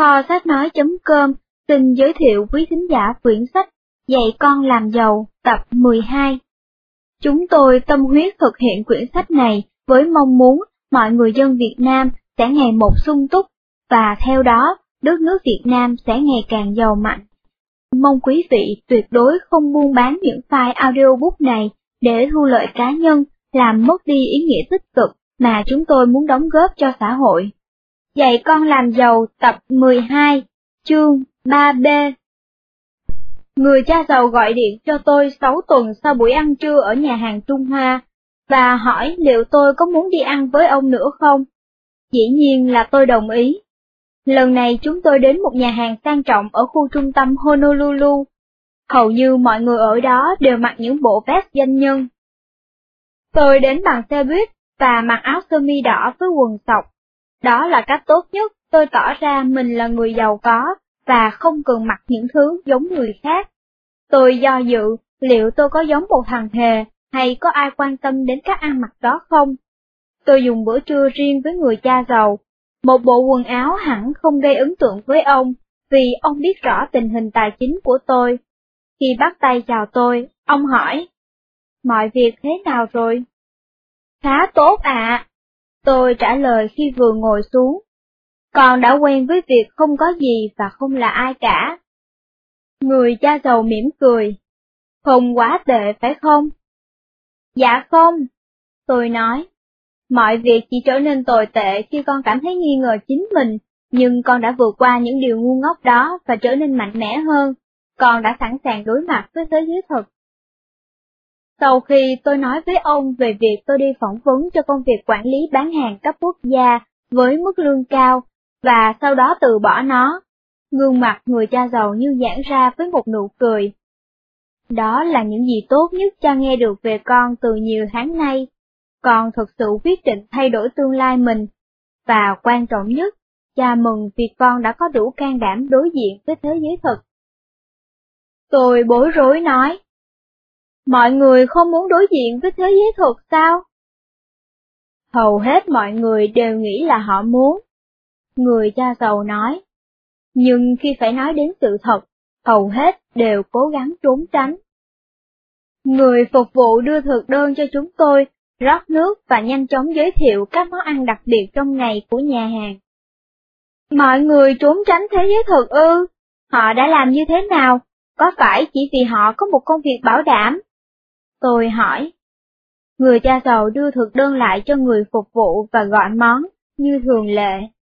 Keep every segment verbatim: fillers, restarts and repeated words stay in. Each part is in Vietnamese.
Kho sách nói.com xin giới thiệu quý thính giả quyển sách Dạy con làm giàu tập mười hai. Chúng tôi tâm huyết thực hiện quyển sách này với mong muốn mọi người dân Việt Nam sẽ ngày một sung túc, và theo đó, đất nước Việt Nam sẽ ngày càng giàu mạnh. Mong quý vị tuyệt đối không buôn bán những file audiobook này để thu lợi cá nhân, làm mất đi ý nghĩa tích cực mà chúng tôi muốn đóng góp cho xã hội. Dạy con làm giàu tập mười hai, chương ba B. Người cha giàu gọi điện cho tôi sáu tuần sau buổi ăn trưa ở nhà hàng Trung Hoa, và hỏi liệu tôi có muốn đi ăn với ông nữa không. Dĩ nhiên là tôi đồng ý. Lần này chúng tôi đến một nhà hàng sang trọng ở khu trung tâm Honolulu. Hầu như mọi người ở đó đều mặc những bộ vest doanh nhân. Tôi đến bằng xe buýt và mặc áo sơ mi đỏ với quần sọc. Đó là cách tốt nhất tôi tỏ ra mình là người giàu có và không cần mặc những thứ giống người khác. Tôi do dự liệu tôi có giống một thằng hề hay có ai quan tâm đến cách ăn mặc đó không. Tôi dùng bữa trưa riêng với người cha giàu. Một bộ quần áo hẳn không gây ấn tượng với ông, vì ông biết rõ tình hình tài chính của tôi. Khi bắt tay chào tôi, ông hỏi, mọi việc thế nào rồi? Khá tốt ạ. Tôi trả lời khi vừa ngồi xuống. Con đã quen với việc không có gì và không là ai cả. Người cha giàu mỉm cười. Không quá tệ phải không? Dạ không, tôi nói. Mọi việc chỉ trở nên tồi tệ khi con cảm thấy nghi ngờ chính mình, nhưng con đã vượt qua những điều ngu ngốc đó và trở nên mạnh mẽ hơn. Con đã sẵn sàng đối mặt với thế giới thực. Sau khi tôi nói với ông về việc tôi đi phỏng vấn cho công việc quản lý bán hàng cấp quốc gia với mức lương cao, và sau đó từ bỏ nó, gương mặt người cha giàu như giãn ra với một nụ cười. Đó là những gì tốt nhất cha nghe được về con từ nhiều tháng nay. Con thực sự quyết định thay đổi tương lai mình, và quan trọng nhất, cha mừng vì con đã có đủ can đảm đối diện với thế giới thực. Tôi bối rối nói, mọi người không muốn đối diện với thế giới thực sao? Hầu hết mọi người đều nghĩ là họ muốn. Người cha giàu nói, nhưng khi phải nói đến sự thật, hầu hết đều cố gắng trốn tránh. Người phục vụ đưa thực đơn cho chúng tôi, rót nước và nhanh chóng giới thiệu các món ăn đặc biệt trong ngày của nhà hàng. Mọi người trốn tránh thế giới thực ư? Họ đã làm như thế nào? Có phải chỉ vì họ có một công việc bảo đảm? Tôi hỏi. Người cha giàu đưa thực đơn lại cho người phục vụ và gọi món, như thường lệ.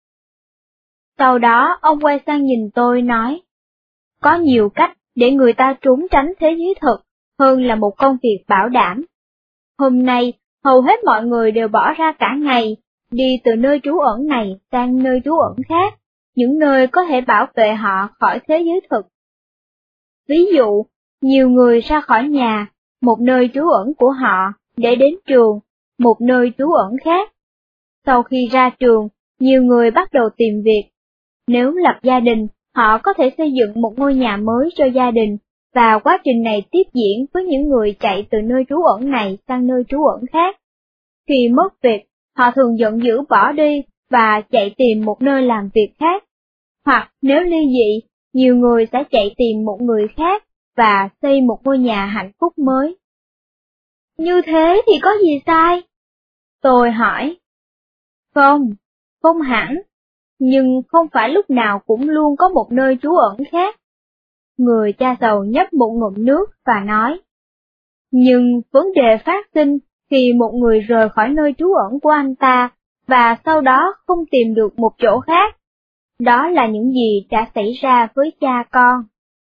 Sau đó ông quay sang nhìn tôi nói, có nhiều cách để người ta trốn tránh thế giới thực hơn là một công việc bảo đảm. Hôm nay, hầu hết mọi người đều bỏ ra cả ngày, đi từ nơi trú ẩn này sang nơi trú ẩn khác, những nơi có thể bảo vệ họ khỏi thế giới thực. Ví dụ, nhiều người ra khỏi nhà, một nơi trú ẩn của họ, để đến trường, một nơi trú ẩn khác. Sau khi ra trường, nhiều người bắt đầu tìm việc. Nếu lập gia đình, họ có thể xây dựng một ngôi nhà mới cho gia đình, và quá trình này tiếp diễn với những người chạy từ nơi trú ẩn này sang nơi trú ẩn khác. Khi mất việc, họ thường giận dữ bỏ đi và chạy tìm một nơi làm việc khác. Hoặc nếu ly dị, nhiều người sẽ chạy tìm một người khác và xây một ngôi nhà hạnh phúc mới. Như thế thì có gì sai? Tôi hỏi. Không, không hẳn, nhưng không phải lúc nào cũng luôn có một nơi trú ẩn khác. Người cha giàu nhấp một ngụm nước và nói. Nhưng vấn đề phát sinh khi một người rời khỏi nơi trú ẩn của anh ta, và sau đó không tìm được một chỗ khác. Đó là những gì đã xảy ra với cha con.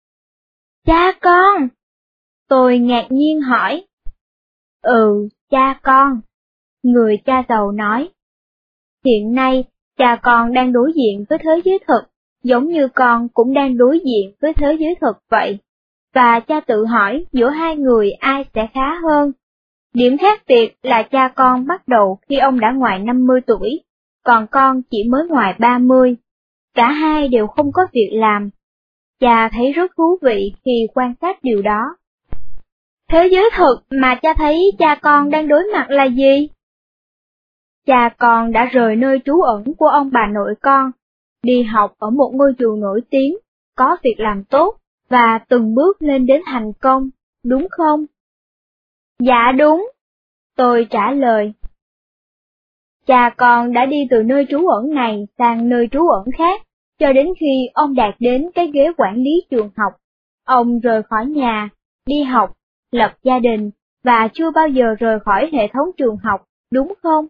Cha con? Tôi ngạc nhiên hỏi. Ừ, cha con. Người cha giàu nói. Hiện nay, cha con đang đối diện với thế giới thực, giống như con cũng đang đối diện với thế giới thực vậy. Và cha tự hỏi giữa hai người ai sẽ khá hơn. Điểm khác biệt là cha con bắt đầu khi ông đã ngoài năm mươi tuổi, còn con chỉ mới ngoài ba mươi. Cả hai đều không có việc làm. Cha thấy rất thú vị khi quan sát điều đó. Thế giới thực mà cha thấy cha con đang đối mặt là gì? Cha con đã rời nơi trú ẩn của ông bà nội con, đi học ở một ngôi trường nổi tiếng, có việc làm tốt, và từng bước lên đến thành công, đúng không? Dạ đúng, tôi trả lời. Cha con đã đi từ nơi trú ẩn này sang nơi trú ẩn khác, cho đến khi ông đạt đến cái ghế quản lý trường học. Ông rời khỏi nhà, đi học, lập gia đình, và chưa bao giờ rời khỏi hệ thống trường học, đúng không?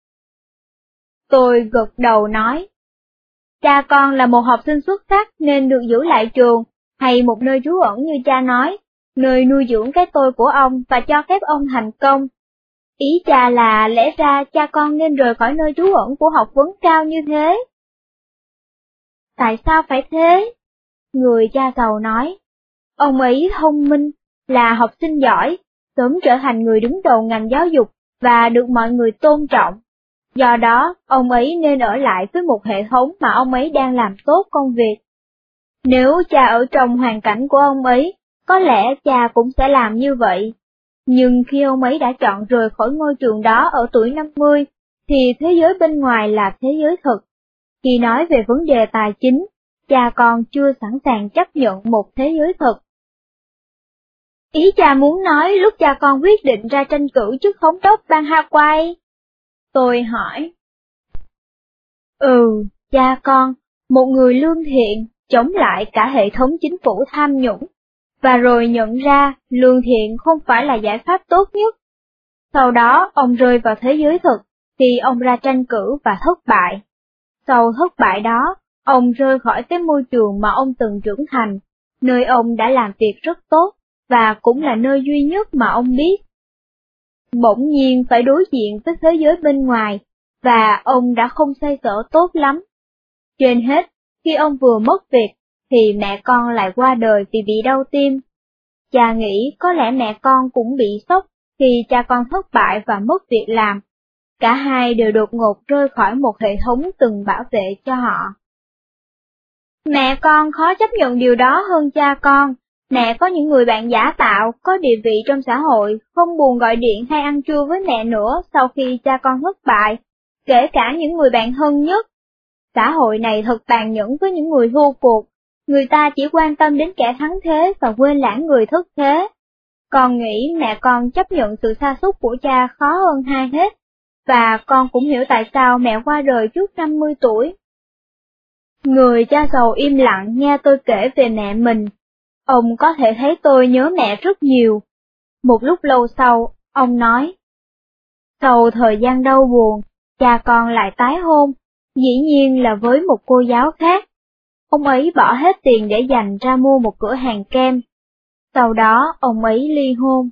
Tôi gật đầu nói. Cha con là một học sinh xuất sắc nên được giữ lại trường, hay một nơi trú ẩn như cha nói, nơi nuôi dưỡng cái tôi của ông và cho phép ông thành công. Ý cha là lẽ ra cha con nên rời khỏi nơi trú ẩn của học vấn cao như thế. Tại sao phải thế? Người cha giàu nói. Ông ấy thông minh, là học sinh giỏi, sớm trở thành người đứng đầu ngành giáo dục và được mọi người tôn trọng. Do đó, ông ấy nên ở lại với một hệ thống mà ông ấy đang làm tốt công việc. Nếu cha ở trong hoàn cảnh của ông ấy, có lẽ cha cũng sẽ làm như vậy. Nhưng khi ông ấy đã chọn rời khỏi ngôi trường đó ở tuổi năm mươi, thì thế giới bên ngoài là thế giới thực. Khi nói về vấn đề tài chính, cha con chưa sẵn sàng chấp nhận một thế giới thực. Ý cha muốn nói lúc cha con quyết định ra tranh cử chức thống đốc bang Hawaii? Tôi hỏi. Ừ, cha con, một người lương thiện, chống lại cả hệ thống chính phủ tham nhũng, và rồi nhận ra lương thiện không phải là giải pháp tốt nhất. Sau đó ông rơi vào thế giới thực, thì ông ra tranh cử và thất bại. Sau thất bại đó, ông rơi khỏi cái môi trường mà ông từng trưởng thành, nơi ông đã làm việc rất tốt, và cũng là nơi duy nhất mà ông biết. Bỗng nhiên phải đối diện với thế giới bên ngoài, và ông đã không xoay sở tốt lắm. Trên hết, khi ông vừa mất việc, thì mẹ con lại qua đời vì bị đau tim. Cha nghĩ có lẽ mẹ con cũng bị sốc khi cha con thất bại và mất việc làm. Cả hai đều đột ngột rơi khỏi một hệ thống từng bảo vệ cho họ. Mẹ con khó chấp nhận điều đó hơn cha con. Mẹ có những người bạn giả tạo, có địa vị trong xã hội, không buồn gọi điện hay ăn trưa với mẹ nữa sau khi cha con thất bại, kể cả những người bạn thân nhất. Xã hội này thật tàn nhẫn với những người thua cuộc, người ta chỉ quan tâm đến kẻ thắng thế và quên lãng người thất thế. Con nghĩ mẹ con chấp nhận sự sa sút của cha khó hơn hai hết, và con cũng hiểu tại sao mẹ qua đời trước năm mươi tuổi. Người cha giàu im lặng nghe tôi kể về mẹ mình. Ông có thể thấy tôi nhớ mẹ rất nhiều. Một lúc lâu sau, ông nói. Sau thời gian đau buồn, cha con lại tái hôn, dĩ nhiên là với một cô giáo khác. Ông ấy bỏ hết tiền để dành ra mua một cửa hàng kem. Sau đó, ông ấy ly hôn.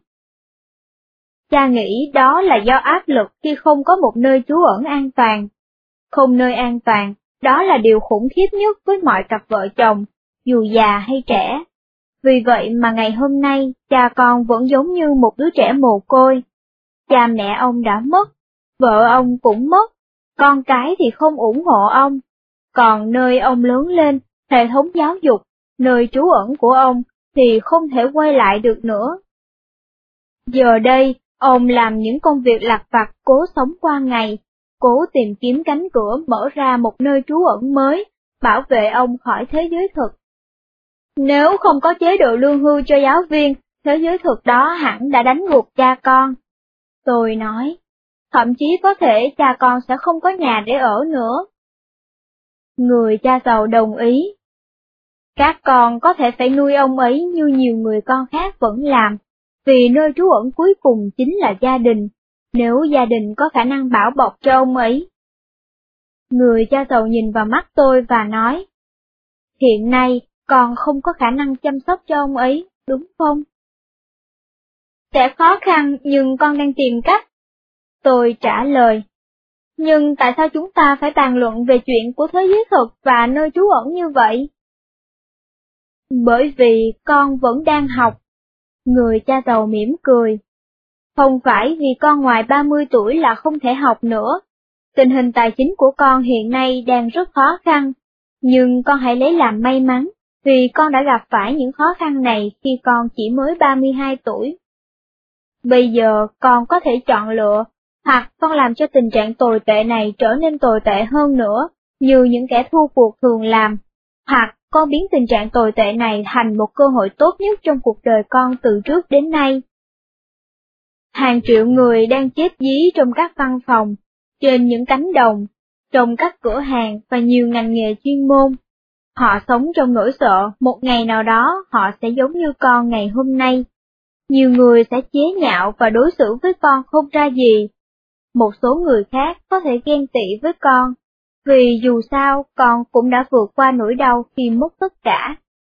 Cha nghĩ đó là do áp lực khi không có một nơi trú ẩn an toàn. Không nơi an toàn, đó là điều khủng khiếp nhất với mọi cặp vợ chồng, dù già hay trẻ. Vì vậy mà ngày hôm nay, cha con vẫn giống như một đứa trẻ mồ côi. Cha mẹ ông đã mất, vợ ông cũng mất, con cái thì không ủng hộ ông. Còn nơi ông lớn lên, hệ thống giáo dục, nơi trú ẩn của ông, thì không thể quay lại được nữa. Giờ đây, ông làm những công việc lặt vặt cố sống qua ngày, cố tìm kiếm cánh cửa mở ra một nơi trú ẩn mới, bảo vệ ông khỏi thế giới thực. Nếu không có chế độ lương hưu cho giáo viên, thế giới thực đó hẳn đã đánh gục cha con. Tôi nói, thậm chí có thể cha con sẽ không có nhà để ở nữa. Người cha giàu đồng ý. Các con có thể phải nuôi ông ấy như nhiều người con khác vẫn làm, vì nơi trú ẩn cuối cùng chính là gia đình, nếu gia đình có khả năng bảo bọc cho ông ấy. Người cha giàu nhìn vào mắt tôi và nói, hiện nay con không có khả năng chăm sóc cho ông ấy, đúng không? Sẽ khó khăn nhưng con đang tìm cách. Tôi trả lời. Nhưng tại sao chúng ta phải bàn luận về chuyện của thế giới thực và nơi trú ẩn như vậy? Bởi vì con vẫn đang học. Người cha giàu mỉm cười. Không phải vì con ngoài ba mươi tuổi là không thể học nữa. Tình hình tài chính của con hiện nay đang rất khó khăn, nhưng con hãy lấy làm may mắn, vì con đã gặp phải những khó khăn này khi con chỉ mới ba mươi hai tuổi. Bây giờ con có thể chọn lựa, hoặc con làm cho tình trạng tồi tệ này trở nên tồi tệ hơn nữa, như những kẻ thua cuộc thường làm, hoặc con biến tình trạng tồi tệ này thành một cơ hội tốt nhất trong cuộc đời con từ trước đến nay. Hàng triệu người đang chết dí trong các văn phòng, trên những cánh đồng, trong các cửa hàng và nhiều ngành nghề chuyên môn. Họ sống trong nỗi sợ một ngày nào đó họ sẽ giống như con ngày hôm nay. Nhiều người sẽ chế nhạo và đối xử với con không ra gì. Một số người khác có thể ghen tị với con, vì dù sao con cũng đã vượt qua nỗi đau khi mất tất cả.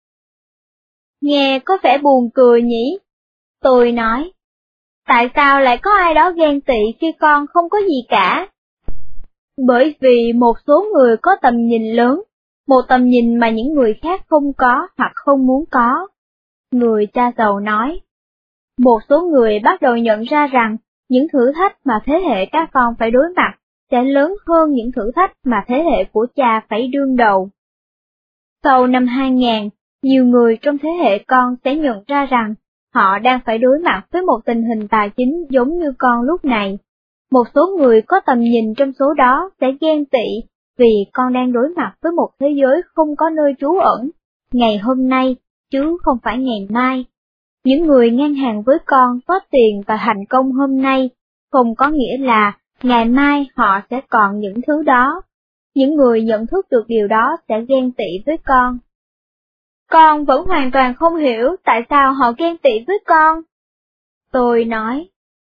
Nghe có vẻ buồn cười nhỉ? Tôi nói. Tại sao lại có ai đó ghen tị khi con không có gì cả? Bởi vì một số người có tầm nhìn lớn, một tầm nhìn mà những người khác không có hoặc không muốn có. Người cha giàu nói. Một số người bắt đầu nhận ra rằng những thử thách mà thế hệ các con phải đối mặt sẽ lớn hơn những thử thách mà thế hệ của cha phải đương đầu. Sau năm hai nghìn, nhiều người trong thế hệ con sẽ nhận ra rằng họ đang phải đối mặt với một tình hình tài chính giống như con lúc này. Một số người có tầm nhìn trong số đó sẽ ghen tị vì con đang đối mặt với một thế giới không có nơi trú ẩn, ngày hôm nay, chứ không phải ngày mai. Những người ngang hàng với con có tiền và thành công hôm nay, không có nghĩa là ngày mai họ sẽ còn những thứ đó. Những người nhận thức được điều đó sẽ ghen tị với con. Con vẫn hoàn toàn không hiểu tại sao họ ghen tị với con. Tôi nói.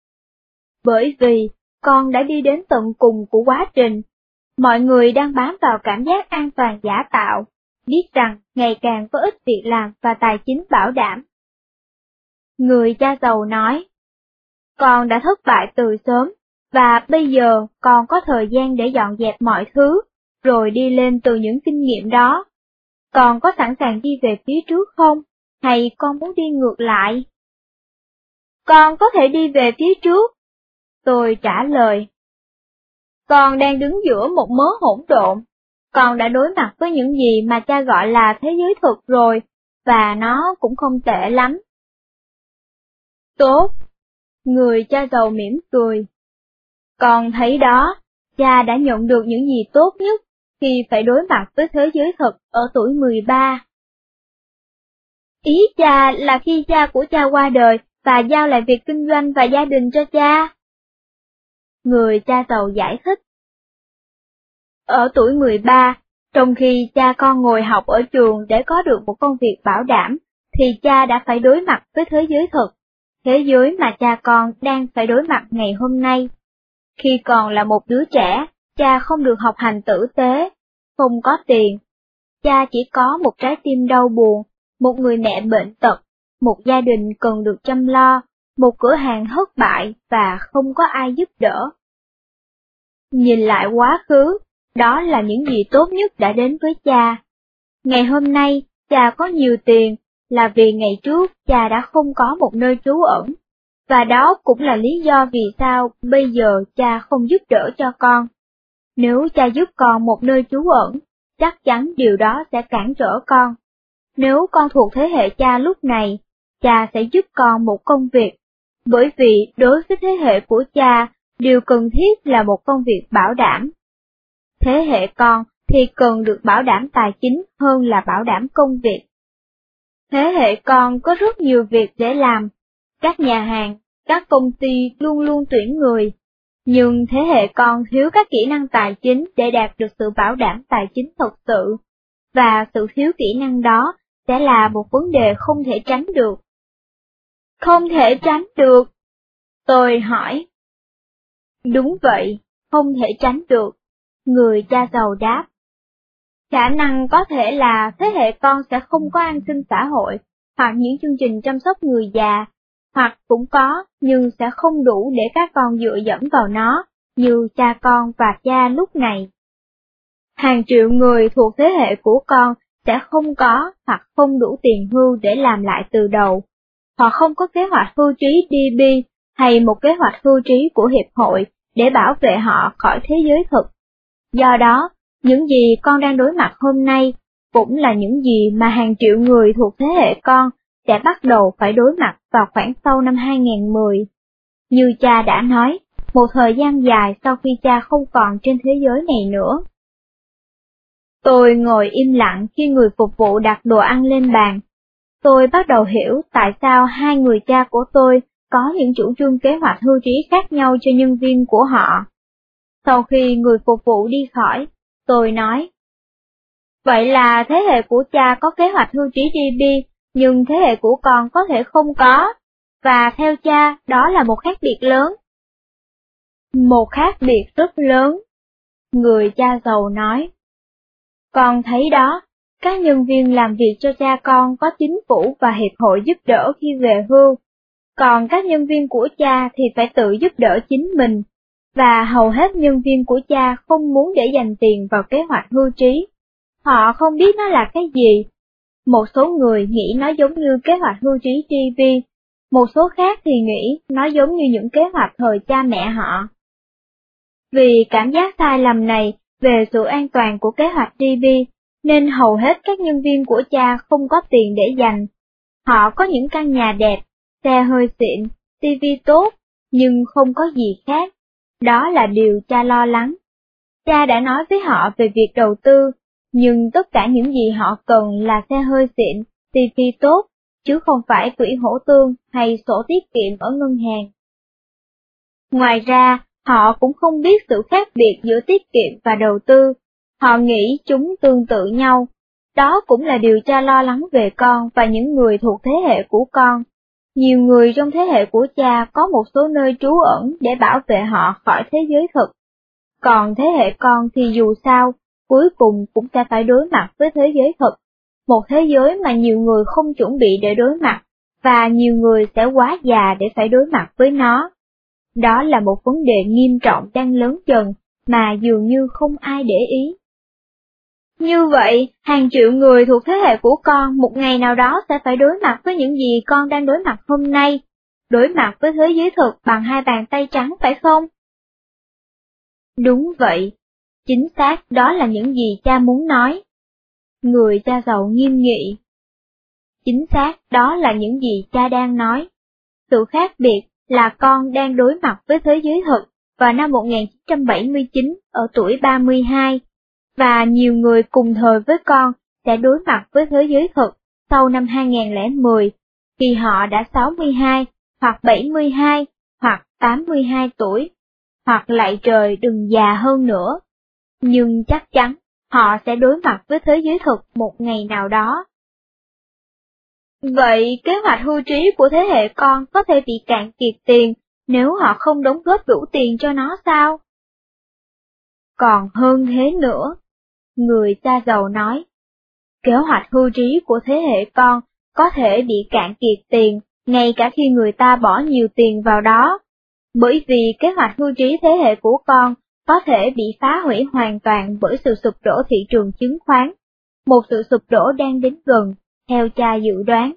Bởi vì con đã đi đến tận cùng của quá trình. Mọi người đang bám vào cảm giác an toàn giả tạo, biết rằng ngày càng có ít việc làm và tài chính bảo đảm. Người cha giàu nói, con đã thất bại từ sớm, và bây giờ con có thời gian để dọn dẹp mọi thứ, rồi đi lên từ những kinh nghiệm đó. Con có sẵn sàng đi về phía trước không, hay con muốn đi ngược lại? Con có thể đi về phía trước. Tôi trả lời. Con đang đứng giữa một mớ hỗn độn. Con đã đối mặt với những gì mà cha gọi là thế giới thực rồi, và nó cũng không tệ lắm. Tốt. Người cha giàu mỉm cười. Con thấy đó, cha đã nhận được những gì tốt nhất khi phải đối mặt với thế giới thực ở tuổi mười ba. Ý cha là khi cha của cha qua đời và giao lại việc kinh doanh và gia đình cho cha. Người cha giàu giải thích. Ở tuổi mười ba, trong khi cha con ngồi học ở trường để có được một công việc bảo đảm, thì cha đã phải đối mặt với thế giới thực, thế giới mà cha con đang phải đối mặt ngày hôm nay. Khi còn là một đứa trẻ, cha không được học hành tử tế, không có tiền. Cha chỉ có một trái tim đau buồn, một người mẹ bệnh tật, một gia đình cần được chăm lo, một cửa hàng thất bại và không có ai giúp đỡ. Nhìn lại quá khứ, đó là những gì tốt nhất đã đến với cha. Ngày hôm nay, cha có nhiều tiền, là vì ngày trước cha đã không có một nơi trú ẩn, và đó cũng là lý do vì sao bây giờ cha không giúp đỡ cho con. Nếu cha giúp con một nơi trú ẩn, chắc chắn điều đó sẽ cản trở con. Nếu con thuộc thế hệ cha lúc này, cha sẽ giúp con một công việc, bởi vì đối với thế hệ của cha, điều cần thiết là một công việc bảo đảm. Thế hệ con thì cần được bảo đảm tài chính hơn là bảo đảm công việc. Thế hệ con có rất nhiều việc để làm, các nhà hàng, các công ty luôn luôn tuyển người, nhưng thế hệ con thiếu các kỹ năng tài chính để đạt được sự bảo đảm tài chính thật sự, và sự thiếu kỹ năng đó sẽ là một vấn đề không thể tránh được. Không thể tránh được? Tôi hỏi. Đúng vậy, không thể tránh được, người cha giàu đáp. Khả năng có thể là thế hệ con sẽ không có an sinh xã hội, hoặc những chương trình chăm sóc người già, hoặc cũng có, nhưng sẽ không đủ để các con dựa dẫm vào nó, như cha con và cha lúc này. Hàng triệu người thuộc thế hệ của con sẽ không có hoặc không đủ tiền hưu để làm lại từ đầu. Họ không có kế hoạch hưu trí đê bê hay một kế hoạch hưu trí của hiệp hội để bảo vệ họ khỏi thế giới thực. Do đó, những gì con đang đối mặt hôm nay cũng là những gì mà hàng triệu người thuộc thế hệ con sẽ bắt đầu phải đối mặt vào khoảng sau năm hai nghìn mười. Như cha đã nói, một thời gian dài sau khi cha không còn trên thế giới này nữa. Tôi ngồi im lặng khi người phục vụ đặt đồ ăn lên bàn. Tôi bắt đầu hiểu tại sao hai người cha của tôi có những chủ trương kế hoạch hưu trí khác nhau cho nhân viên của họ. Sau khi người phục vụ đi khỏi, tôi nói, vậy là thế hệ của cha có kế hoạch hưu trí đê bê, nhưng thế hệ của con có thể không có, và theo cha đó là một khác biệt lớn. Một khác biệt rất lớn, người cha giàu nói. Con thấy đó, các nhân viên làm việc cho cha con có chính phủ và hiệp hội giúp đỡ khi về hưu, còn các nhân viên của cha thì phải tự giúp đỡ chính mình, và hầu hết nhân viên của cha không muốn để dành tiền vào kế hoạch hưu trí. Họ không biết nó là cái gì. Một số người nghĩ nó giống như kế hoạch hưu trí đê bê, một số khác thì nghĩ nó giống như những kế hoạch thời cha mẹ họ. Vì cảm giác sai lầm này về sự an toàn của kế hoạch đê bê, nên hầu hết các nhân viên của cha không có tiền để dành. Họ có những căn nhà đẹp, xe hơi xịn, ti vi tốt, nhưng không có gì khác. Đó là điều cha lo lắng. Cha đã nói với họ về việc đầu tư, nhưng tất cả những gì họ cần là xe hơi xịn, ti vi tốt, chứ không phải quỹ hỗ tương hay sổ tiết kiệm ở ngân hàng. Ngoài ra, họ cũng không biết sự khác biệt giữa tiết kiệm và đầu tư. Họ nghĩ chúng tương tự nhau. Đó cũng là điều cha lo lắng về con và những người thuộc thế hệ của con. Nhiều người trong thế hệ của cha có một số nơi trú ẩn để bảo vệ họ khỏi thế giới thực. Còn thế hệ con thì dù sao, cuối cùng cũng sẽ phải đối mặt với thế giới thực. Một thế giới mà nhiều người không chuẩn bị để đối mặt, và nhiều người sẽ quá già để phải đối mặt với nó. Đó là một vấn đề nghiêm trọng đang lớn dần, mà dường như không ai để ý. Như vậy, hàng triệu người thuộc thế hệ của con một ngày nào đó sẽ phải đối mặt với những gì con đang đối mặt hôm nay, đối mặt với thế giới thực bằng hai bàn tay trắng phải không? Đúng vậy, chính xác đó là những gì cha muốn nói. Người cha giàu nghiêm nghị. Chính xác đó là những gì cha đang nói. Sự khác biệt là con đang đối mặt với thế giới thực vào năm một nghìn chín trăm bảy mươi chín ở tuổi ba mươi hai, và nhiều người cùng thời với con sẽ đối mặt với thế giới thực sau năm hai nghìn không trăm mười, khi họ đã sáu mươi hai, hoặc bảy mươi hai, hoặc tám mươi hai tuổi, hoặc lạy trời đừng già hơn nữa. Nhưng chắc chắn, họ sẽ đối mặt với thế giới thực một ngày nào đó. Vậy kế hoạch hưu trí của thế hệ con có thể bị cạn kiệt tiền nếu họ không đóng góp đủ tiền cho nó sao? Còn hơn thế nữa, người cha giàu nói, kế hoạch hưu trí của thế hệ con có thể bị cạn kiệt tiền ngay cả khi người ta bỏ nhiều tiền vào đó, bởi vì kế hoạch hưu trí thế hệ của con có thể bị phá hủy hoàn toàn bởi sự sụp đổ thị trường chứng khoán, một sự sụp đổ đang đến gần, theo cha dự đoán.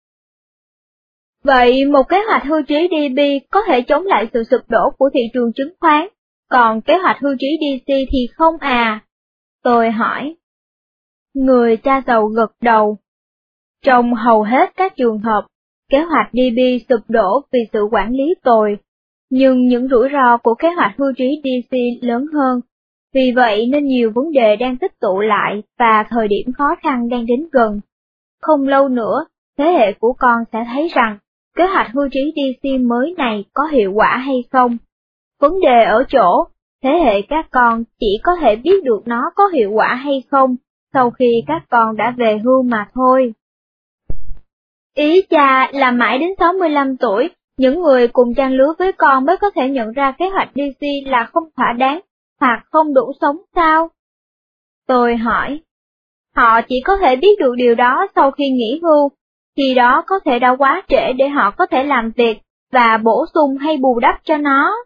Vậy một kế hoạch hưu trí đê bê có thể chống lại sự sụp đổ của thị trường chứng khoán, còn kế hoạch hưu trí đê xê thì không à? Tôi hỏi. Người cha giàu gật đầu. Trong hầu hết các trường hợp, kế hoạch đê bê sụp đổ vì sự quản lý tồi, nhưng những rủi ro của kế hoạch hưu trí đê xê lớn hơn. Vì vậy nên nhiều vấn đề đang tích tụ lại và thời điểm khó khăn đang đến gần. Không lâu nữa, thế hệ của con sẽ thấy rằng kế hoạch hưu trí đê xê mới này có hiệu quả hay không. Vấn đề ở chỗ, thế hệ các con chỉ có thể biết được nó có hiệu quả hay không sau khi các con đã về hưu mà thôi. Ý cha là mãi đến sáu mươi lăm tuổi, những người cùng trang lứa với con mới có thể nhận ra kế hoạch đê xê là không thỏa đáng, hoặc không đủ sống sao? Tôi hỏi. Họ chỉ có thể biết được điều đó sau khi nghỉ hưu, khi đó có thể đã quá trễ để họ có thể làm việc và bổ sung hay bù đắp cho nó.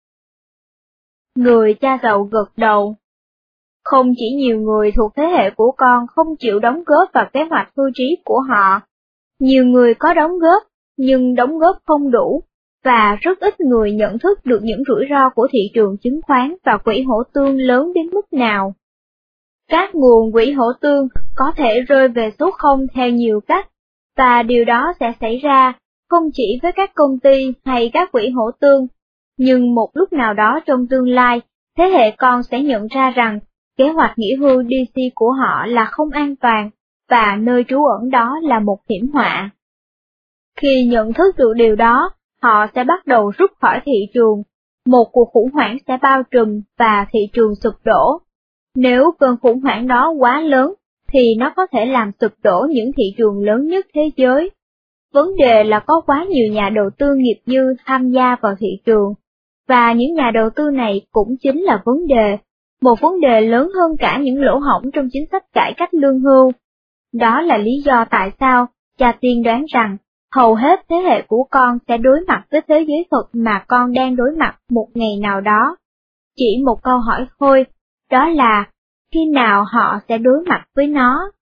Người cha giàu gật đầu. Không chỉ nhiều người thuộc thế hệ của con không chịu đóng góp vào kế hoạch hưu trí của họ, nhiều người có đóng góp, nhưng đóng góp không đủ, và rất ít người nhận thức được những rủi ro của thị trường chứng khoán và quỹ hỗ tương lớn đến mức nào. Các nguồn quỹ hỗ tương có thể rơi về số không theo nhiều cách, và điều đó sẽ xảy ra không chỉ với các công ty hay các quỹ hỗ tương, nhưng một lúc nào đó trong tương lai, thế hệ con sẽ nhận ra rằng kế hoạch nghỉ hưu đê xê của họ là không an toàn, và nơi trú ẩn đó là một hiểm họa. Khi nhận thức được điều đó, họ sẽ bắt đầu rút khỏi thị trường, một cuộc khủng hoảng sẽ bao trùm và thị trường sụp đổ. Nếu cơn khủng hoảng đó quá lớn, thì nó có thể làm sụp đổ những thị trường lớn nhất thế giới. Vấn đề là có quá nhiều nhà đầu tư nghiệp dư tham gia vào thị trường, và những nhà đầu tư này cũng chính là vấn đề, một vấn đề lớn hơn cả những lỗ hổng trong chính sách cải cách lương hưu. Đó là lý do tại sao cha tiên đoán rằng hầu hết thế hệ của con sẽ đối mặt với thế giới thực mà con đang đối mặt một ngày nào đó. Chỉ một câu hỏi thôi, đó là khi nào họ sẽ đối mặt với nó.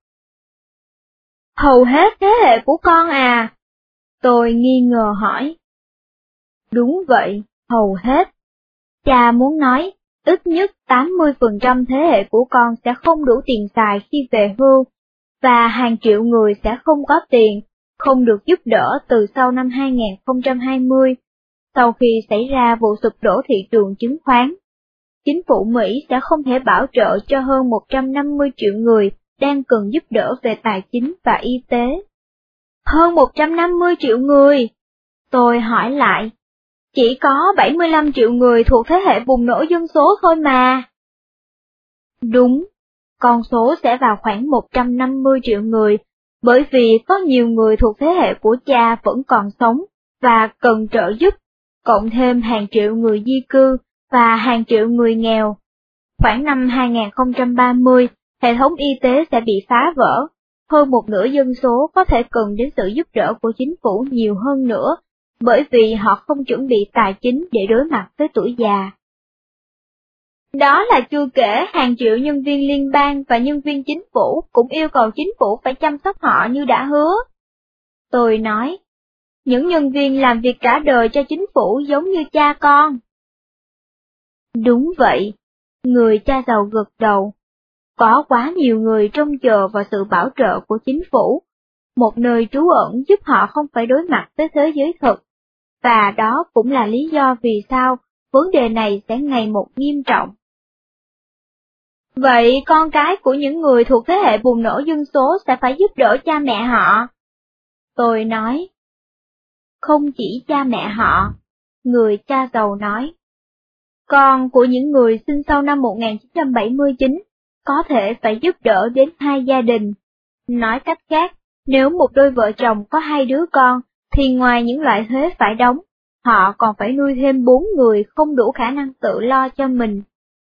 Hầu hết thế hệ của con à? Tôi nghi ngờ hỏi. Đúng vậy, hầu hết. Cha muốn nói, ít nhất tám mươi phần trăm thế hệ của con sẽ không đủ tiền xài khi về hưu, và hàng triệu người sẽ không có tiền, không được giúp đỡ từ sau năm hai nghìn không trăm hai mươi, sau khi xảy ra vụ sụp đổ thị trường chứng khoán. Chính phủ Mỹ sẽ không thể bảo trợ cho hơn một trăm năm mươi triệu người đang cần giúp đỡ về tài chính và y tế. Hơn một trăm năm mươi triệu người? Tôi hỏi lại. Chỉ có bảy mươi lăm triệu người thuộc thế hệ bùng nổ dân số thôi mà. Đúng, con số sẽ vào khoảng một trăm năm mươi triệu người, bởi vì có nhiều người thuộc thế hệ của cha vẫn còn sống và cần trợ giúp, cộng thêm hàng triệu người di cư và hàng triệu người nghèo. Khoảng năm hai nghìn không trăm ba mươi, hệ thống y tế sẽ bị phá vỡ, hơn một nửa dân số có thể cần đến sự giúp đỡ của chính phủ nhiều hơn nữa, bởi vì họ không chuẩn bị tài chính để đối mặt với tuổi già. Đó là chưa kể hàng triệu nhân viên liên bang và nhân viên chính phủ cũng yêu cầu chính phủ phải chăm sóc họ như đã hứa. Tôi nói, những nhân viên làm việc cả đời cho chính phủ giống như cha con. Đúng vậy, người cha giàu gật đầu. Có quá nhiều người trông chờ vào sự bảo trợ của chính phủ, một nơi trú ẩn giúp họ không phải đối mặt với thế giới thực, và đó cũng là lý do vì sao vấn đề này sẽ ngày một nghiêm trọng. Vậy con cái của những người thuộc thế hệ bùng nổ dân số sẽ phải giúp đỡ cha mẹ họ? Tôi nói. Không chỉ cha mẹ họ, người cha giàu nói. Con của những người sinh sau năm một nghìn chín trăm bảy mươi chín có thể phải giúp đỡ đến hai gia đình. Nói cách khác, nếu một đôi vợ chồng có hai đứa con, thì ngoài những loại thuế phải đóng, họ còn phải nuôi thêm bốn người không đủ khả năng tự lo cho mình.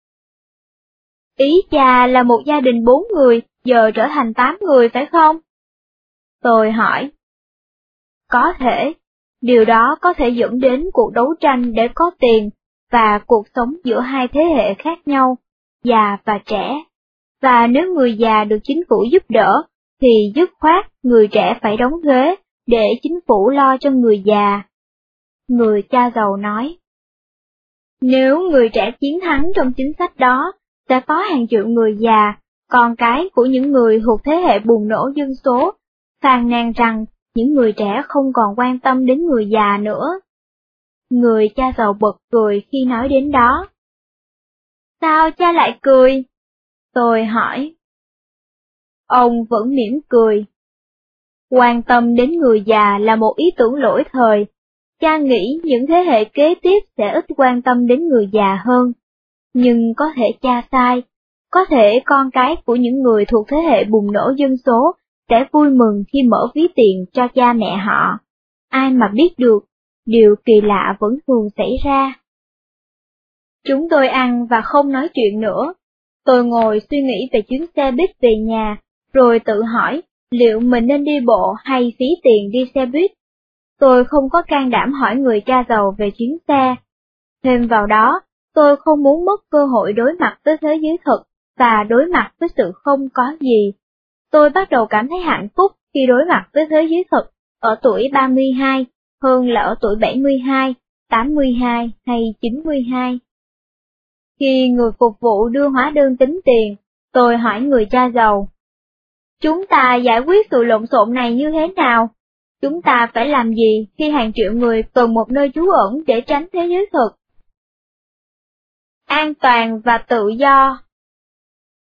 Ý cha là một gia đình bốn người, giờ trở thành tám người phải không? Tôi hỏi. Có thể, điều đó có thể dẫn đến cuộc đấu tranh để có tiền, và cuộc sống giữa hai thế hệ khác nhau, già và trẻ. Và nếu người già được chính phủ giúp đỡ, thì dứt khoát người trẻ phải đóng thuế, để chính phủ lo cho người già. Người cha giàu nói. Nếu người trẻ chiến thắng trong chính sách đó, sẽ có hàng triệu người già, con cái của những người thuộc thế hệ bùng nổ dân số, phàn nàn rằng những người trẻ không còn quan tâm đến người già nữa. Người cha giàu bật cười khi nói đến đó. Sao cha lại cười? Tôi hỏi. Ông vẫn mỉm cười. Quan tâm đến người già là một ý tưởng lỗi thời. Cha nghĩ những thế hệ kế tiếp sẽ ít quan tâm đến người già hơn. Nhưng có thể cha sai, có thể con cái của những người thuộc thế hệ bùng nổ dân số sẽ vui mừng khi mở ví tiền cho cha mẹ họ. Ai mà biết được, điều kỳ lạ vẫn thường xảy ra. Chúng tôi ăn và không nói chuyện nữa. Tôi ngồi suy nghĩ về chuyến xe buýt về nhà, rồi tự hỏi liệu mình nên đi bộ hay phí tiền đi xe buýt. Tôi không có can đảm hỏi người cha giàu về chuyến xe. Thêm vào đó, tôi không muốn mất cơ hội đối mặt với thế giới thực và đối mặt với sự không có gì. Tôi bắt đầu cảm thấy hạnh phúc khi đối mặt với thế giới thực ở tuổi ba mươi hai, hơn là ở tuổi bảy mươi hai, tám mươi hai hay chín mươi hai. Khi người phục vụ đưa hóa đơn tính tiền, tôi hỏi người cha giàu. Chúng ta giải quyết sự lộn xộn này như thế nào? Chúng ta phải làm gì khi hàng triệu người cần một nơi trú ẩn để tránh thế giới thực? An toàn và tự do.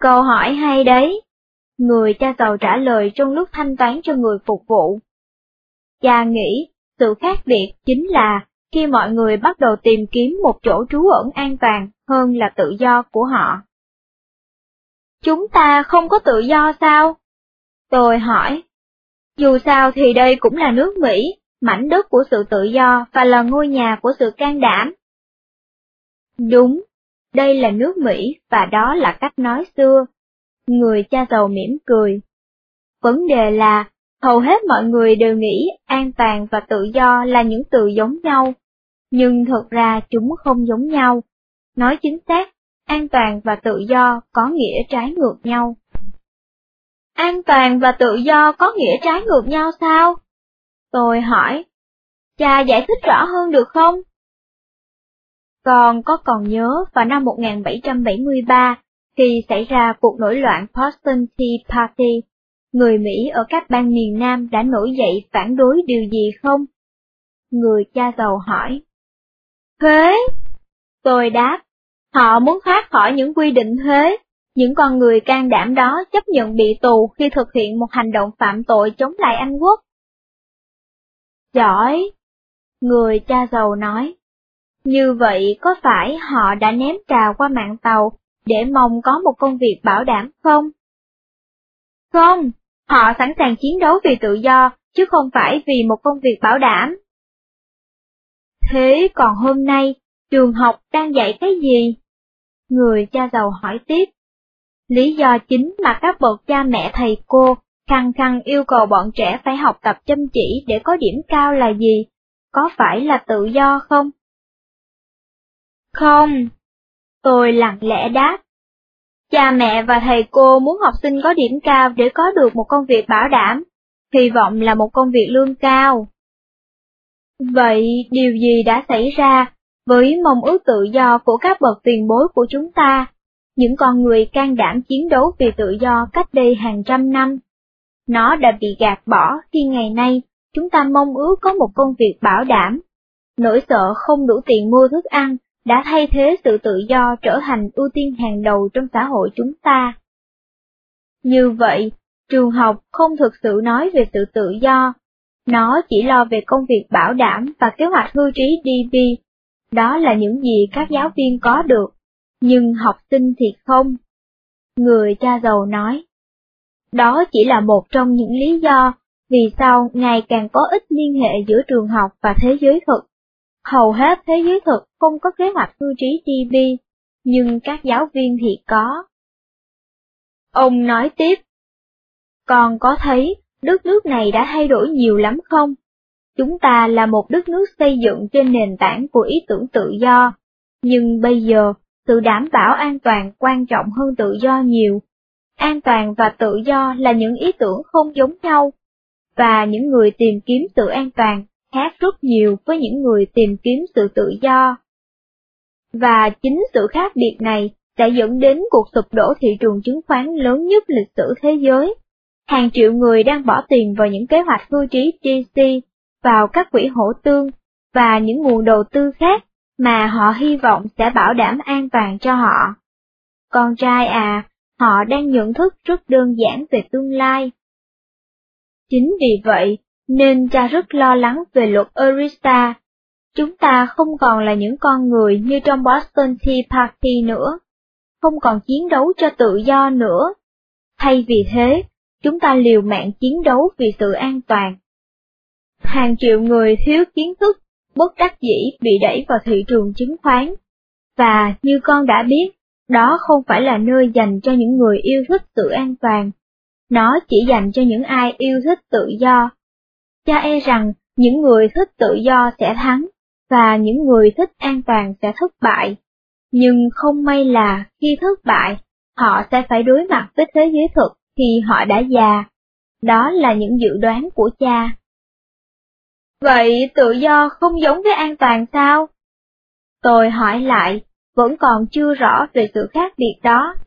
Câu hỏi hay đấy. Người cha giàu trả lời trong lúc thanh toán cho người phục vụ. Cha nghĩ, sự khác biệt chính là khi mọi người bắt đầu tìm kiếm một chỗ trú ẩn an toàn hơn là tự do của họ. Chúng ta không có tự do sao? Tôi hỏi. Dù sao thì đây cũng là nước Mỹ, mảnh đất của sự tự do và là ngôi nhà của sự can đảm. Đúng, đây là nước Mỹ và đó là cách nói xưa. Người cha giàu mỉm cười. Vấn đề là, hầu hết mọi người đều nghĩ an toàn và tự do là những từ giống nhau, nhưng thực ra chúng không giống nhau. Nói chính xác, an toàn và tự do có nghĩa trái ngược nhau. An toàn và tự do có nghĩa trái ngược nhau sao? Tôi hỏi. Cha giải thích rõ hơn được không? Con có còn nhớ vào năm một nghìn bảy trăm bảy mươi ba, khi xảy ra cuộc nổi loạn Boston Tea Party, người Mỹ ở các bang miền Nam đã nổi dậy phản đối điều gì không? Người cha giàu hỏi. Thuế? Tôi đáp, họ muốn thoát khỏi những quy định thuế. Những con người can đảm đó chấp nhận bị tù khi thực hiện một hành động phạm tội chống lại Anh quốc. Giỏi! Người cha giàu nói. Như vậy có phải họ đã ném trà qua mạng tàu để mong có một công việc bảo đảm không? Không, họ sẵn sàng chiến đấu vì tự do, chứ không phải vì một công việc bảo đảm. Thế còn hôm nay, trường học đang dạy cái gì? Người cha giàu hỏi tiếp. Lý do chính mà các bậc cha mẹ thầy cô khăng khăng yêu cầu bọn trẻ phải học tập chăm chỉ để có điểm cao là gì? Có phải là tự do không? Không. Tôi lặng lẽ đáp. Cha mẹ và thầy cô muốn học sinh có điểm cao để có được một công việc bảo đảm, hy vọng là một công việc lương cao. Vậy điều gì đã xảy ra với mong ước tự do của các bậc tiền bối của chúng ta, những con người can đảm chiến đấu vì tự do cách đây hàng trăm năm? Nó đã bị gạt bỏ khi ngày nay chúng ta mong ước có một công việc bảo đảm. Nỗi sợ không đủ tiền mua thức ăn đã thay thế sự tự do trở thành ưu tiên hàng đầu trong xã hội chúng ta. Như vậy, trường học không thực sự nói về sự tự do, nó chỉ lo về công việc bảo đảm và kế hoạch hưu trí đê pê. Đó là những gì các giáo viên có được, nhưng học sinh thì không. Người cha giàu nói. Đó chỉ là một trong những lý do vì sao ngày càng có ít liên hệ giữa trường học và thế giới thực. Hầu hết thế giới thực không có kế hoạch hưu trí đê pê, nhưng các giáo viên thì có. Ông nói tiếp. Con có thấy đất nước này đã thay đổi nhiều lắm không? Chúng ta là một đất nước xây dựng trên nền tảng của ý tưởng tự do, nhưng bây giờ sự đảm bảo an toàn quan trọng hơn tự do nhiều. An toàn và tự do là những ý tưởng không giống nhau, và những người tìm kiếm sự an toàn khác rất nhiều với những người tìm kiếm sự tự do. Và chính sự khác biệt này đã dẫn đến cuộc sụp đổ thị trường chứng khoán lớn nhất lịch sử thế giới. Hàng triệu người đang bỏ tiền vào những kế hoạch hưu trí đê xê, vào các quỹ hỗ tương, và những nguồn đầu tư khác mà họ hy vọng sẽ bảo đảm an toàn cho họ. Con trai à, họ đang nhận thức rất đơn giản về tương lai. Chính vì vậy, nên cha rất lo lắng về luật ERISA. Chúng ta không còn là những con người như trong Boston Tea Party nữa, không còn chiến đấu cho tự do nữa. Thay vì thế, chúng ta liều mạng chiến đấu vì sự an toàn. Hàng triệu người thiếu kiến thức, bất đắc dĩ bị đẩy vào thị trường chứng khoán. Và như con đã biết, đó không phải là nơi dành cho những người yêu thích sự an toàn. Nó chỉ dành cho những ai yêu thích tự do. Cha e rằng những người thích tự do sẽ thắng, và những người thích an toàn sẽ thất bại. Nhưng không may là khi thất bại, họ sẽ phải đối mặt với thế giới thực khi họ đã già. Đó là những dự đoán của cha. Vậy tự do không giống với an toàn sao? Tôi hỏi lại, vẫn còn chưa rõ về sự khác biệt đó.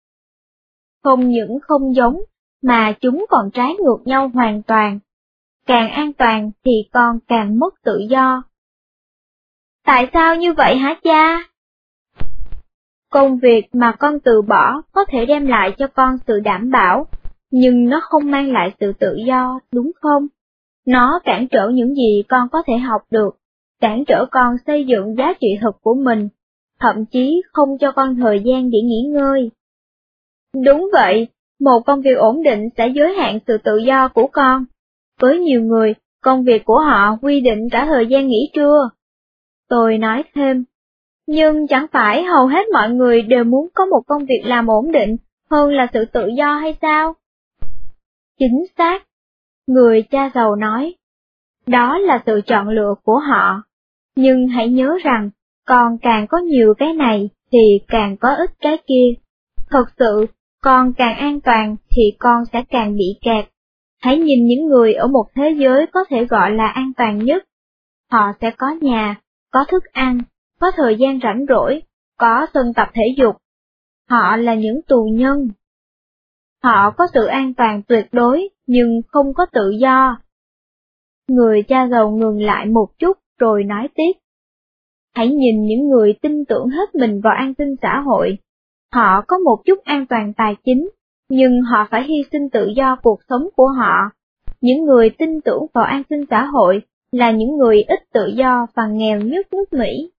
Không những không giống, mà chúng còn trái ngược nhau hoàn toàn. Càng an toàn thì con càng mất tự do. Tại sao như vậy hả cha? Công việc mà con từ bỏ có thể đem lại cho con sự đảm bảo, nhưng nó không mang lại sự tự do, đúng không? Nó cản trở những gì con có thể học được, cản trở con xây dựng giá trị thực của mình, thậm chí không cho con thời gian để nghỉ ngơi. Đúng vậy, một công việc ổn định sẽ giới hạn sự tự do của con. Với nhiều người, công việc của họ quy định cả thời gian nghỉ trưa. Tôi nói thêm, nhưng chẳng phải hầu hết mọi người đều muốn có một công việc làm ổn định hơn là sự tự do hay sao? Chính xác, người cha giàu nói, đó là sự chọn lựa của họ. Nhưng hãy nhớ rằng, con càng có nhiều cái này thì càng có ít cái kia. Thật sự, con càng an toàn thì con sẽ càng bị kẹt. Hãy nhìn những người ở một thế giới có thể gọi là an toàn nhất. Họ sẽ có nhà, có thức ăn, có thời gian rảnh rỗi, có sân tập thể dục. Họ là những tù nhân. Họ có sự an toàn tuyệt đối, nhưng không có tự do. Người cha giàu ngừng lại một chút rồi nói tiếp. Hãy nhìn những người tin tưởng hết mình vào an sinh xã hội. Họ có một chút an toàn tài chính, nhưng họ phải hy sinh tự do cuộc sống của họ. Những người tin tưởng vào an sinh xã hội là những người ít tự do và nghèo nhất nước Mỹ.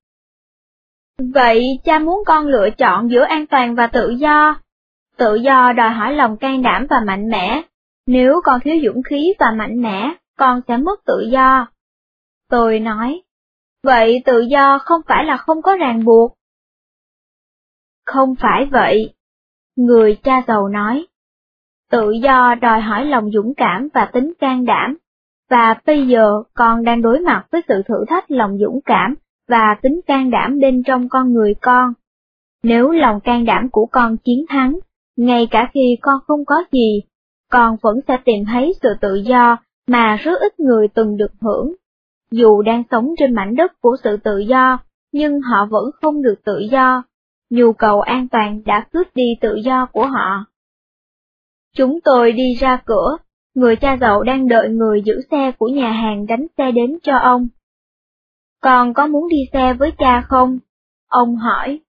Vậy cha muốn con lựa chọn giữa an toàn và tự do. Tự do đòi hỏi lòng can đảm và mạnh mẽ. Nếu con thiếu dũng khí và mạnh mẽ, con sẽ mất tự do. Tôi nói, vậy tự do không phải là không có ràng buộc. Không phải vậy. Người cha giàu nói, tự do đòi hỏi lòng dũng cảm và tính can đảm, và bây giờ con đang đối mặt với sự thử thách lòng dũng cảm và tính can đảm bên trong con người con. Nếu lòng can đảm của con chiến thắng, ngay cả khi con không có gì, con vẫn sẽ tìm thấy sự tự do mà rất ít người từng được hưởng. Dù đang sống trên mảnh đất của sự tự do, nhưng họ vẫn không được tự do. Nhu cầu an toàn đã cướp đi tự do của họ. Chúng tôi đi ra cửa, người cha giàu đang đợi người giữ xe của nhà hàng đánh xe đến cho ông. Con có muốn đi xe với cha không? Ông hỏi.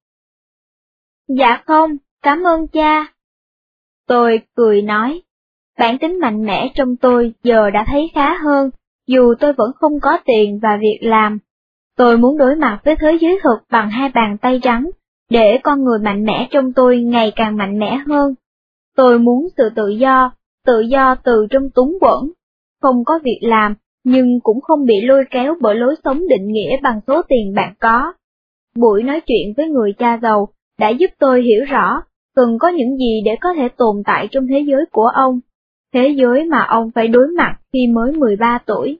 Dạ không, cảm ơn cha. Tôi cười nói, bản tính mạnh mẽ trong tôi giờ đã thấy khá hơn, dù tôi vẫn không có tiền và việc làm. Tôi muốn đối mặt với thế giới thực bằng hai bàn tay trắng, để con người mạnh mẽ trong tôi ngày càng mạnh mẽ hơn. Tôi muốn sự tự do, tự do từ trong túng quẫn, không có việc làm, nhưng cũng không bị lôi kéo bởi lối sống định nghĩa bằng số tiền bạn có. Buổi nói chuyện với người cha giàu đã giúp tôi hiểu rõ cần có những gì để có thể tồn tại trong thế giới của ông, thế giới mà ông phải đối mặt khi mới mười ba tuổi.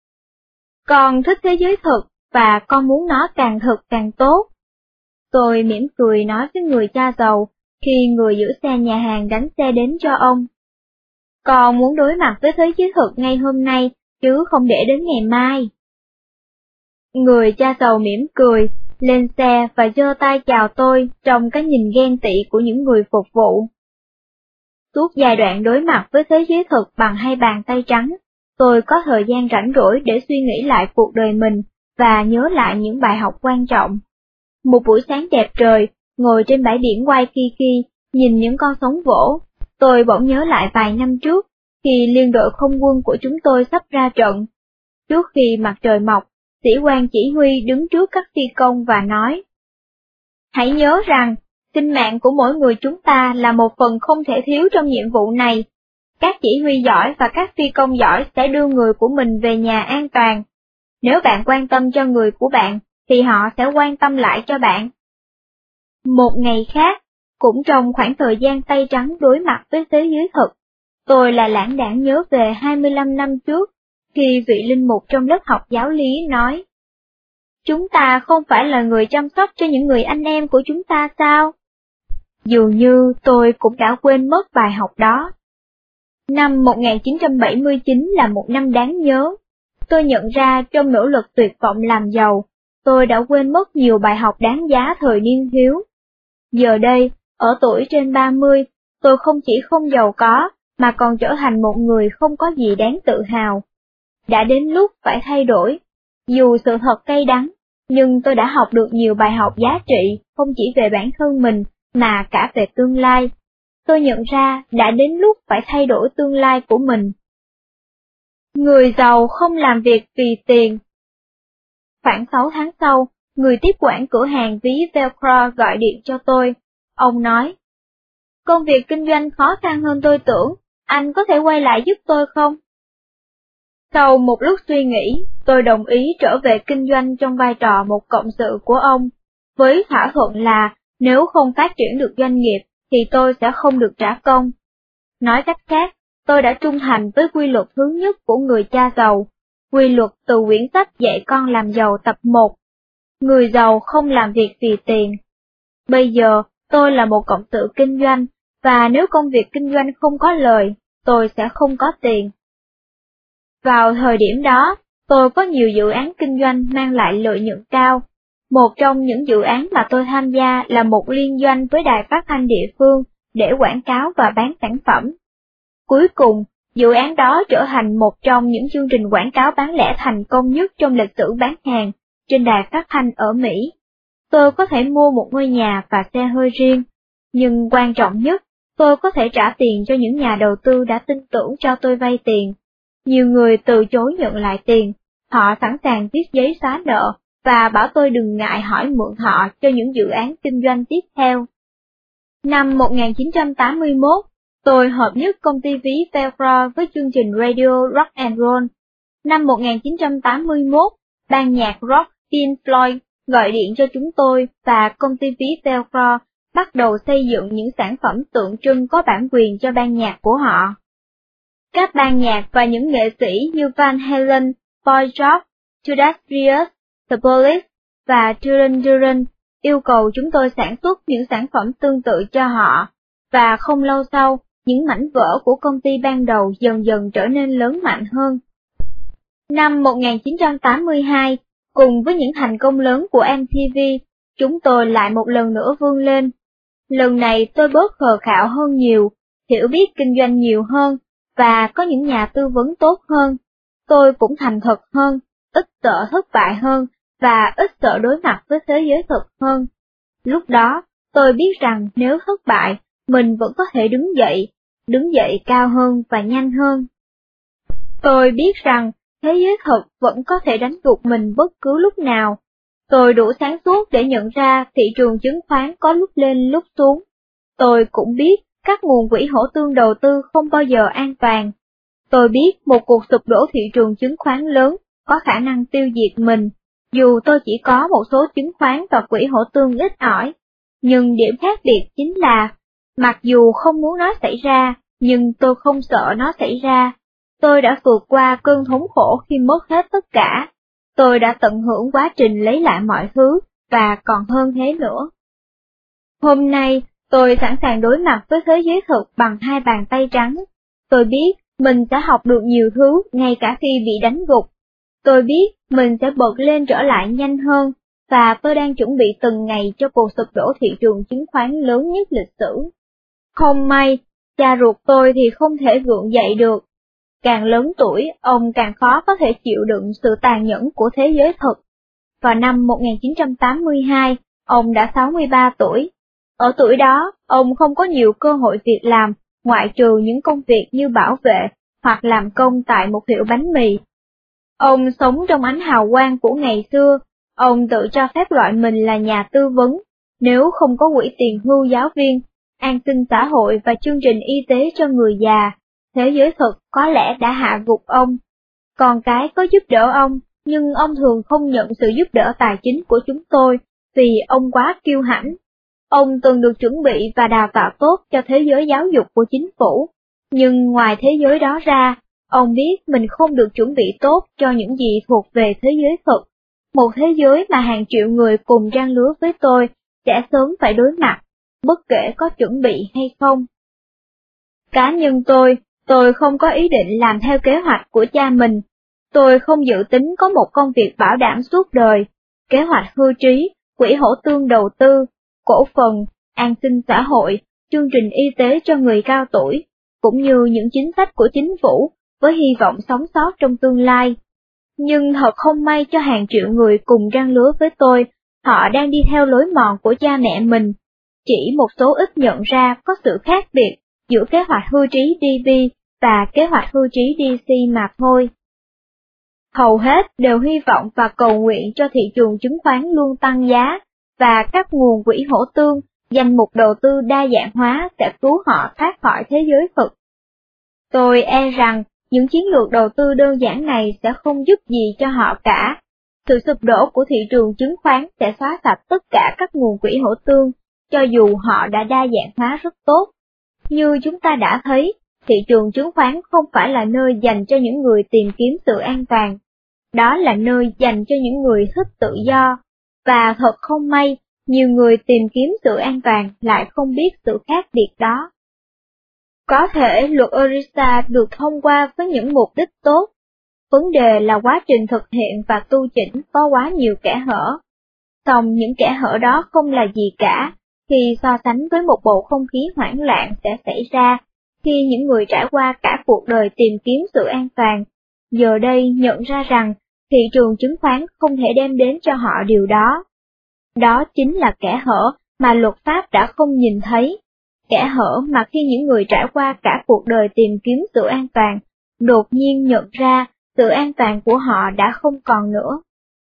Con thích thế giới thực, và con muốn nó càng thực càng tốt. Tôi mỉm cười nói với người cha giàu, khi người giữ xe nhà hàng đánh xe đến cho ông. Con muốn đối mặt với thế giới thực ngay hôm nay, chứ không để đến ngày mai. Người cha giàu mỉm cười, lên xe và giơ tay chào tôi trong cái nhìn ghen tị của những người phục vụ. Suốt giai đoạn đối mặt với thế giới thực bằng hai bàn tay trắng, tôi có thời gian rảnh rỗi để suy nghĩ lại cuộc đời mình và nhớ lại những bài học quan trọng. Một buổi sáng đẹp trời, ngồi trên bãi biển Waikiki, nhìn những con sóng vỗ, tôi bỗng nhớ lại vài năm trước, khi liên đội không quân của chúng tôi sắp ra trận. Trước khi mặt trời mọc, sĩ quan chỉ huy đứng trước các phi công và nói: Hãy nhớ rằng, sinh mạng của mỗi người chúng ta là một phần không thể thiếu trong nhiệm vụ này. Các chỉ huy giỏi và các phi công giỏi sẽ đưa người của mình về nhà an toàn. Nếu bạn quan tâm cho người của bạn, thì họ sẽ quan tâm lại cho bạn. Một ngày khác, cũng trong khoảng thời gian tay trắng đối mặt với thế giới thực, tôi lại lãng đãng nhớ về hai mươi lăm năm trước, khi vị linh mục trong lớp học giáo lý nói: Chúng ta không phải là người chăm sóc cho những người anh em của chúng ta sao? Dường như tôi cũng đã quên mất bài học đó. Năm một nghìn chín trăm bảy mươi chín là một năm đáng nhớ. Tôi nhận ra trong nỗ lực tuyệt vọng làm giàu, tôi đã quên mất nhiều bài học đáng giá thời niên thiếu. Giờ đây, ở tuổi trên ba mươi, tôi không chỉ không giàu có, mà còn trở thành một người không có gì đáng tự hào. Đã đến lúc phải thay đổi. Dù sự thật cay đắng, nhưng tôi đã học được nhiều bài học giá trị, không chỉ về bản thân mình, mà cả về tương lai. Tôi nhận ra đã đến lúc phải thay đổi tương lai của mình. Người giàu không làm việc vì tiền. Khoảng sáu tháng sau, người tiếp quản cửa hàng ví Velcro gọi điện cho tôi. Ông nói, công việc kinh doanh khó khăn hơn tôi tưởng, anh có thể quay lại giúp tôi không? Sau một lúc suy nghĩ, tôi đồng ý trở về kinh doanh trong vai trò một cộng sự của ông, với thỏa thuận là nếu không phát triển được doanh nghiệp thì tôi sẽ không được trả công. Nói cách khác, tôi đã trung thành với quy luật thứ nhất của người cha giàu, quy luật từ quyển sách Dạy con làm giàu tập một. Người giàu không làm việc vì tiền. Bây giờ, tôi là một cộng sự kinh doanh, và nếu công việc kinh doanh không có lời, tôi sẽ không có tiền. Vào thời điểm đó, tôi có nhiều dự án kinh doanh mang lại lợi nhuận cao. Một trong những dự án mà tôi tham gia là một liên doanh với đài phát thanh địa phương để quảng cáo và bán sản phẩm. Cuối cùng, dự án đó trở thành một trong những chương trình quảng cáo bán lẻ thành công nhất trong lịch sử bán hàng trên đài phát thanh ở Mỹ. Tôi có thể mua một ngôi nhà và xe hơi riêng, nhưng quan trọng nhất, tôi có thể trả tiền cho những nhà đầu tư đã tin tưởng cho tôi vay tiền. Nhiều người từ chối nhận lại tiền, họ sẵn sàng viết giấy xóa nợ và bảo tôi đừng ngại hỏi mượn họ cho những dự án kinh doanh tiếp theo. Năm một nghìn chín trăm tám mươi mốt, tôi hợp nhất công ty ví Velcro với chương trình radio Rock and Roll. Năm một nghìn chín trăm tám mươi mốt, ban nhạc rock Pink Floyd gọi điện cho chúng tôi và công ty ví Velcro bắt đầu xây dựng những sản phẩm tượng trưng có bản quyền cho ban nhạc của họ. Các ban nhạc và những nghệ sĩ như Van Halen, Bon Jovi, Judas Priest, The Police và Duran Duran yêu cầu chúng tôi sản xuất những sản phẩm tương tự cho họ, và không lâu sau, những mảnh vỡ của công ty ban đầu dần dần trở nên lớn mạnh hơn. Năm một nghìn chín trăm tám mươi hai, cùng với những thành công lớn của em tê vê, chúng tôi lại một lần nữa vươn lên. Lần này tôi bớt khờ khạo hơn nhiều, hiểu biết kinh doanh nhiều hơn, và có những nhà tư vấn tốt hơn. Tôi cũng thành thật hơn, ít sợ thất bại hơn, và ít sợ đối mặt với thế giới thực hơn. Lúc đó, tôi biết rằng nếu thất bại, mình vẫn có thể đứng dậy, đứng dậy cao hơn và nhanh hơn. Tôi biết rằng thế giới thực vẫn có thể đánh gục mình bất cứ lúc nào. Tôi đủ sáng suốt để nhận ra thị trường chứng khoán có lúc lên lúc xuống. Tôi cũng biết các nguồn quỹ hỗ tương đầu tư không bao giờ an toàn. Tôi biết một cuộc sụp đổ thị trường chứng khoán lớn có khả năng tiêu diệt mình, dù tôi chỉ có một số chứng khoán và quỹ hỗ tương ít ỏi. Nhưng điểm khác biệt chính là, mặc dù không muốn nó xảy ra, nhưng tôi không sợ nó xảy ra. Tôi đã vượt qua cơn thống khổ khi mất hết tất cả. Tôi đã tận hưởng quá trình lấy lại mọi thứ, và còn hơn thế nữa. Hôm nay, tôi sẵn sàng đối mặt với thế giới thực bằng hai bàn tay trắng. Tôi biết mình sẽ học được nhiều thứ ngay cả khi bị đánh gục. Tôi biết mình sẽ bật lên trở lại nhanh hơn, và tôi đang chuẩn bị từng ngày cho cuộc sụp đổ thị trường chứng khoán lớn nhất lịch sử. Không may, cha ruột tôi thì không thể gượng dậy được. Càng lớn tuổi, ông càng khó có thể chịu đựng sự tàn nhẫn của thế giới thực. Vào năm một nghìn chín trăm tám mươi hai, ông đã sáu mươi ba tuổi. Ở tuổi đó, ông không có nhiều cơ hội việc làm, ngoại trừ những công việc như bảo vệ, hoặc làm công tại một hiệu bánh mì. Ông sống trong ánh hào quang của ngày xưa, ông tự cho phép gọi mình là nhà tư vấn, nếu không có quỹ tiền hưu giáo viên, an sinh xã hội và chương trình y tế cho người già, thế giới thực có lẽ đã hạ gục ông. Con cái có giúp đỡ ông, nhưng ông thường không nhận sự giúp đỡ tài chính của chúng tôi, vì ông quá kiêu hãnh. Ông từng được chuẩn bị và đào tạo tốt cho thế giới giáo dục của chính phủ, nhưng ngoài thế giới đó ra, ông biết mình không được chuẩn bị tốt cho những gì thuộc về thế giới thực, một thế giới mà hàng triệu người cùng trang lứa với tôi sẽ sớm phải đối mặt, bất kể có chuẩn bị hay không. Cá nhân tôi, tôi không có ý định làm theo kế hoạch của cha mình. Tôi không dự tính có một công việc bảo đảm suốt đời, kế hoạch hưu trí, quỹ hỗ tương đầu tư, cổ phần, an sinh xã hội, chương trình y tế cho người cao tuổi, cũng như những chính sách của chính phủ, với hy vọng sống sót trong tương lai. Nhưng thật không may cho hàng triệu người cùng trang lứa với tôi, họ đang đi theo lối mòn của cha mẹ mình. Chỉ một số ít nhận ra có sự khác biệt giữa kế hoạch hưu trí đê vê và kế hoạch hưu trí đê xê mà thôi. Hầu hết đều hy vọng và cầu nguyện cho thị trường chứng khoán luôn tăng giá, và các nguồn quỹ hỗ tương, danh mục đầu tư đa dạng hóa sẽ cứu họ thoát khỏi thế giới thực. Tôi e rằng những chiến lược đầu tư đơn giản này sẽ không giúp gì cho họ cả. Sự sụp đổ của thị trường chứng khoán sẽ xóa sạch tất cả các nguồn quỹ hỗ tương, cho dù họ đã đa dạng hóa rất tốt. Như chúng ta đã thấy, thị trường chứng khoán không phải là nơi dành cho những người tìm kiếm sự an toàn. Đó là nơi dành cho những người thích tự do, và thật không may, nhiều người tìm kiếm sự an toàn lại không biết sự khác biệt đó. Có thể luật ERISA được thông qua với những mục đích tốt. Vấn đề là quá trình thực hiện và tu chỉnh có quá nhiều kẽ hở. Song những kẽ hở đó không là gì cả, khi so sánh với một bầu không khí hoảng loạn sẽ xảy ra, khi những người trải qua cả cuộc đời tìm kiếm sự an toàn, giờ đây nhận ra rằng thị trường chứng khoán không thể đem đến cho họ điều đó. Đó chính là kẽ hở mà luật pháp đã không nhìn thấy, kẽ hở mà khi những người trải qua cả cuộc đời tìm kiếm sự an toàn, đột nhiên nhận ra sự an toàn của họ đã không còn nữa.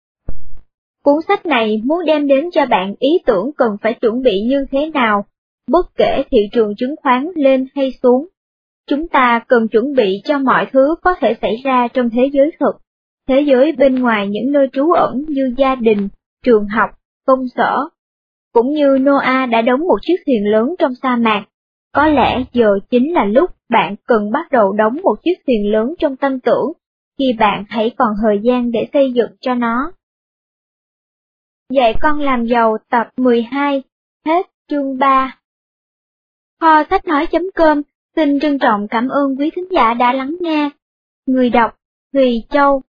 Cuốn sách này muốn đem đến cho bạn ý tưởng cần phải chuẩn bị như thế nào, bất kể thị trường chứng khoán lên hay xuống. Chúng ta cần chuẩn bị cho mọi thứ có thể xảy ra trong thế giới thực, thế giới bên ngoài những nơi trú ẩn như gia đình, trường học, công sở. Cũng như Noah đã đóng một chiếc thuyền lớn trong sa mạc, có lẽ giờ chính là lúc bạn cần bắt đầu đóng một chiếc thuyền lớn trong tâm tưởng, khi bạn hãy còn thời gian để xây dựng cho nó. Dạy con làm giàu tập mười hai, hết chương ba. Kho sách nói.com xin trân trọng cảm ơn quý thính giả đã lắng nghe. Người đọc Thùy Châu.